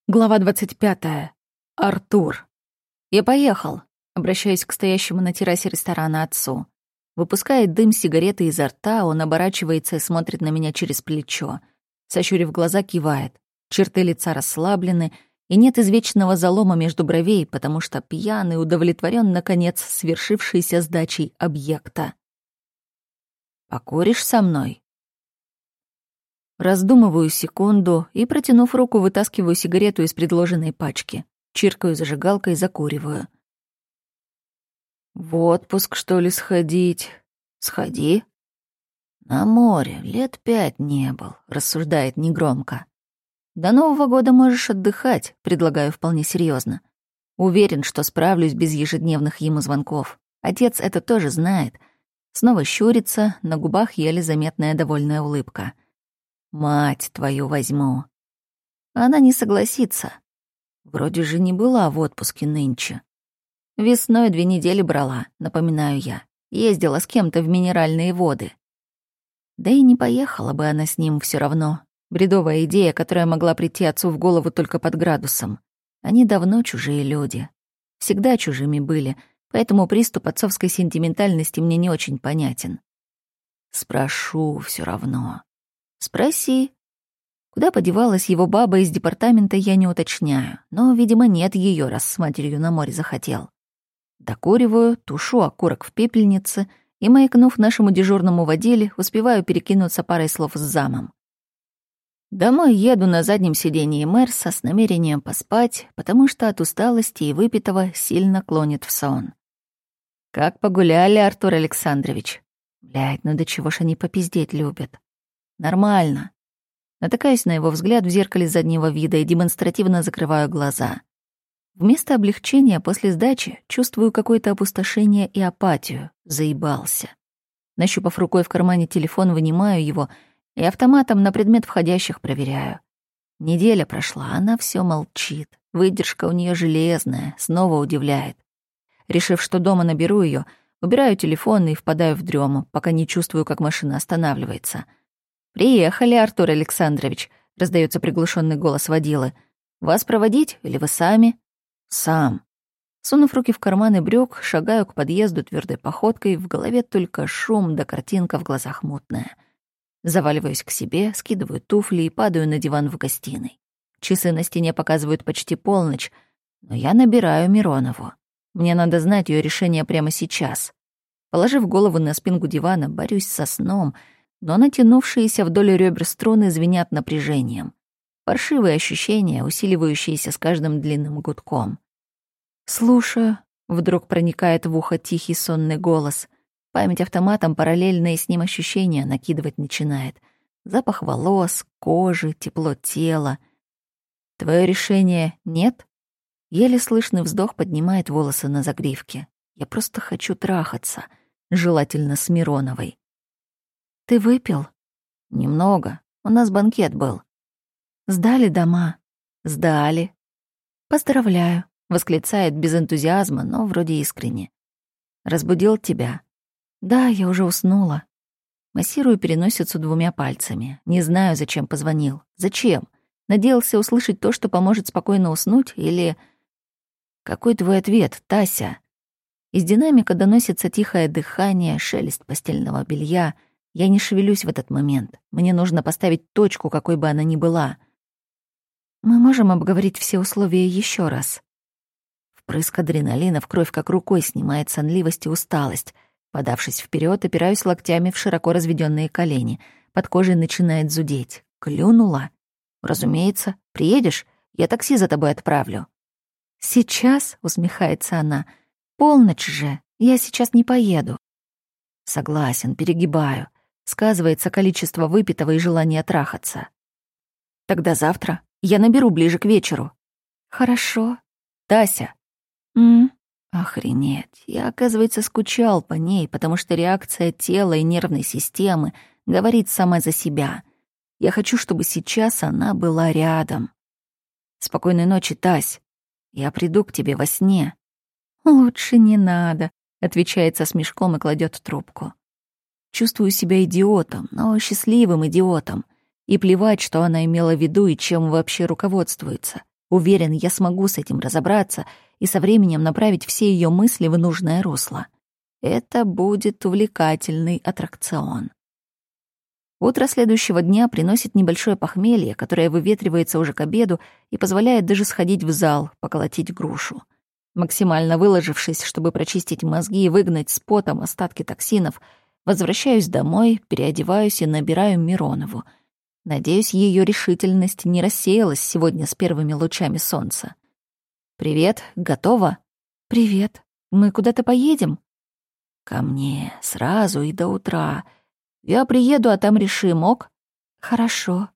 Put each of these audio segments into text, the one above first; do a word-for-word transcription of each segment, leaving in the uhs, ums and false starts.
Глава двадцать пятая. Артур. «Я поехал», — обращаюсь к стоящему на террасе ресторана отцу. Выпускает дым сигареты изо рта, он оборачивается и смотрит на меня через плечо. Сощурив глаза, кивает. Черты лица расслаблены, и нет извечного залома между бровей, потому что пьяный удовлетворен наконец, свершившейся сдачей объекта. «Покуришь со мной?» Раздумываю секунду и, протянув руку, вытаскиваю сигарету из предложенной пачки. Чиркаю зажигалкой и закуриваю. «В отпуск, что ли, сходить?» «Сходи». «На море лет пять не был», — рассуждает негромко. «До Нового года можешь отдыхать», — предлагаю вполне серьезно. Уверен, что справлюсь без ежедневных ему звонков. Отец это тоже знает. Снова щурится, на губах еле заметная довольная улыбка. «Мать твою возьму». Она не согласится. Вроде же не была в отпуске нынче. Весной две недели брала, напоминаю я. Ездила с кем-то в минеральные воды. Да и не поехала бы она с ним все равно. Бредовая идея, которая могла прийти отцу в голову только под градусом. Они давно чужие люди. Всегда чужими были, поэтому приступ отцовской сентиментальности мне не очень понятен. Спрошу все равно. «Спроси». Куда подевалась его баба из департамента, я не уточняю, но, видимо, нет ее, раз с матерью на море захотел. Докуриваю, тушу окурок в пепельнице и, маякнув нашему дежурному водиле, успеваю перекинуться парой слов с замом. Домой еду на заднем сиденье Мерса с намерением поспать, потому что от усталости и выпитого сильно клонит в сон. «Как погуляли, Артур Александрович?» Блядь, ну до чего ж они попиздеть любят. «Нормально». Натыкаюсь на его взгляд в зеркале заднего вида и демонстративно закрываю глаза. Вместо облегчения после сдачи чувствую какое-то опустошение и апатию. Заебался. Нащупав рукой в кармане телефон, вынимаю его и автоматом на предмет входящих проверяю. Неделя прошла, она все молчит. Выдержка у нее железная, снова удивляет. Решив, что дома наберу ее, убираю телефон и впадаю в дрему, пока не чувствую, как машина останавливается. «Приехали, Артур Александрович», — раздается приглушенный голос водилы. «Вас проводить или вы сами?» «Сам». Сунув руки в карманы брюк, шагаю к подъезду твердой походкой, в голове только шум да картинка в глазах мутная. Заваливаюсь к себе, скидываю туфли и падаю на диван в гостиной. Часы на стене показывают почти полночь, но я набираю Миронову. Мне надо знать ее решение прямо сейчас. Положив голову на спинку дивана, борюсь со сном, но натянувшиеся вдоль ребер струны звенят напряжением. Паршивые ощущения, усиливающиеся с каждым длинным гудком. «Слушаю», — вдруг проникает в ухо тихий сонный голос. Память автоматом параллельные с ним ощущения накидывать начинает. Запах волос, кожи, тепло тела. «Твое решение нет?» Еле слышный вздох поднимает волосы на загривке. «Я просто хочу трахаться, желательно с Мироновой». «Ты выпил?» «Немного. У нас банкет был». «Сдали дома?» «Сдали». «Поздравляю», — восклицает без энтузиазма, но вроде искренне. «Разбудил тебя?» «Да, я уже уснула». Массирую переносицу двумя пальцами. Не знаю, зачем позвонил. Зачем? Надеялся услышать то, что поможет спокойно уснуть, или... «Какой твой ответ, Тася?» Из динамика доносится тихое дыхание, шелест постельного белья. Я не шевелюсь в этот момент. Мне нужно поставить точку, какой бы она ни была. «Мы можем обговорить все условия еще раз». Впрыск адреналина в кровь как рукой снимает сонливость и усталость. Подавшись вперед, опираюсь локтями в широко разведенные колени. Под кожей начинает зудеть. Клюнула? «Разумеется. Приедешь? Я такси за тобой отправлю». «Сейчас?» — усмехается она. «Полночь же. Я сейчас не поеду». Согласен, перегибаю. Сказывается количество выпитого и желание трахаться. «Тогда завтра. Я наберу ближе к вечеру». «Хорошо». «Тася». «М?» Охренеть. Я, оказывается, скучал по ней, потому что реакция тела и нервной системы говорит сама за себя. Я хочу, чтобы сейчас она была рядом. «Спокойной ночи, Тась. Я приду к тебе во сне». «Лучше не надо», — отвечает со смешком и кладет трубку. Чувствую себя идиотом, но счастливым идиотом. И плевать, что она имела в виду и чем вообще руководствуется. Уверен, я смогу с этим разобраться и со временем направить все ее мысли в нужное русло. Это будет увлекательный аттракцион. Утро следующего дня приносит небольшое похмелье, которое выветривается уже к обеду и позволяет даже сходить в зал, поколотить грушу. Максимально выложившись, чтобы прочистить мозги и выгнать с потом остатки токсинов, возвращаюсь домой, переодеваюсь и набираю Миронову. Надеюсь, ее решительность не рассеялась сегодня с первыми лучами солнца. «Привет, готова?» «Привет. Мы куда-то поедем?» «Ко мне, сразу и до утра. Я приеду, а там решим, ок?» «Хорошо».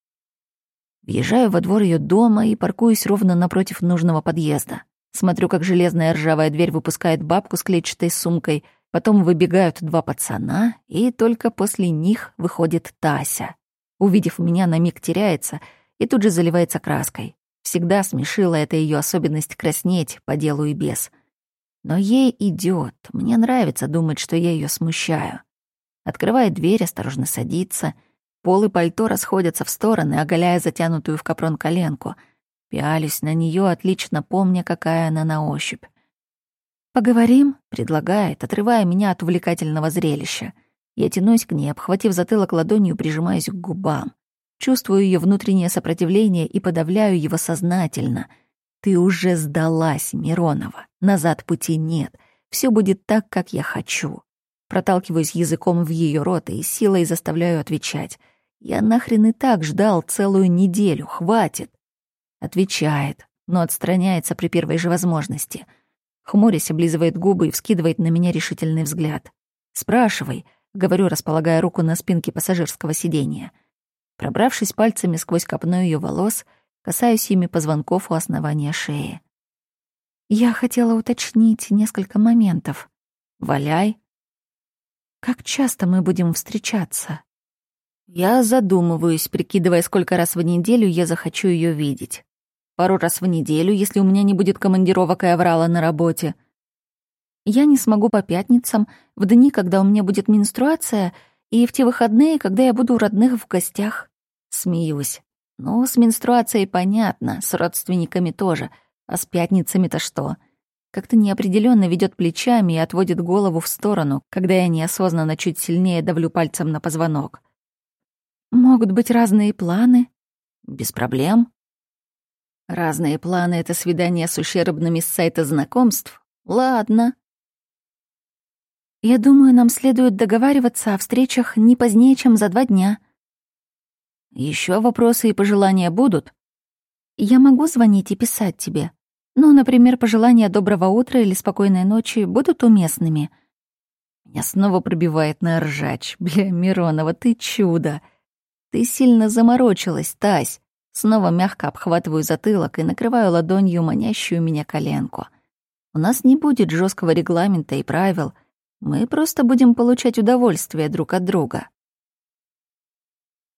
Въезжаю во двор ее дома и паркуюсь ровно напротив нужного подъезда. Смотрю, как железная ржавая дверь выпускает бабку с клетчатой сумкой, потом выбегают два пацана, и только после них выходит Тася. Увидев меня, на миг теряется и тут же заливается краской. Всегда смешила эта ее особенность краснеть по делу и без. Но ей идет. Мне нравится думать, что я ее смущаю. Открывает дверь, осторожно садится. Пол и пальто расходятся в стороны, оголяя затянутую в капрон коленку. Пялюсь на нее, отлично помня, какая она на ощупь. «Поговорим?» — предлагает, отрывая меня от увлекательного зрелища. Я тянусь к ней, обхватив затылок ладонью, прижимаюсь к губам. Чувствую ее внутреннее сопротивление и подавляю его сознательно. «Ты уже сдалась, Миронова. Назад пути нет. Все будет так, как я хочу». Проталкиваюсь языком в ее рот и силой заставляю отвечать. «Я нахрен и так ждал целую неделю. Хватит». Отвечает, но отстраняется при первой же возможности. Хмурясь, облизывает губы и вскидывает на меня решительный взгляд. «Спрашивай», — говорю, располагая руку на спинке пассажирского сиденья. Пробравшись пальцами сквозь копну ее волос, касаюсь ими позвонков у основания шеи. «Я хотела уточнить несколько моментов. Валяй». «Как часто мы будем встречаться?» Я задумываюсь, прикидывая, сколько раз в неделю я захочу ее видеть. Пару раз в неделю, если у меня не будет командировок и аврала на работе. Я не смогу по пятницам, в дни, когда у меня будет менструация, и в те выходные, когда я буду у родных в гостях. Смеюсь. Ну, с менструацией понятно, с родственниками тоже. А с пятницами-то что? Как-то неопределенно ведет плечами и отводит голову в сторону, когда я неосознанно чуть сильнее давлю пальцем на позвонок. Могут быть разные планы. Без проблем. Разные планы — это свидание с ущербными с сайта знакомств? Ладно. Я думаю, нам следует договариваться о встречах не позднее, чем за два дня. Еще вопросы и пожелания будут? Я могу звонить и писать тебе. Ну, например, пожелания доброго утра или спокойной ночи будут уместными. Меня снова пробивает на ржач. Бля, Миронова, ты чудо. Ты сильно заморочилась, Тась. Снова мягко обхватываю затылок и накрываю ладонью манящую меня коленку. У нас не будет жесткого регламента и правил. Мы просто будем получать удовольствие друг от друга.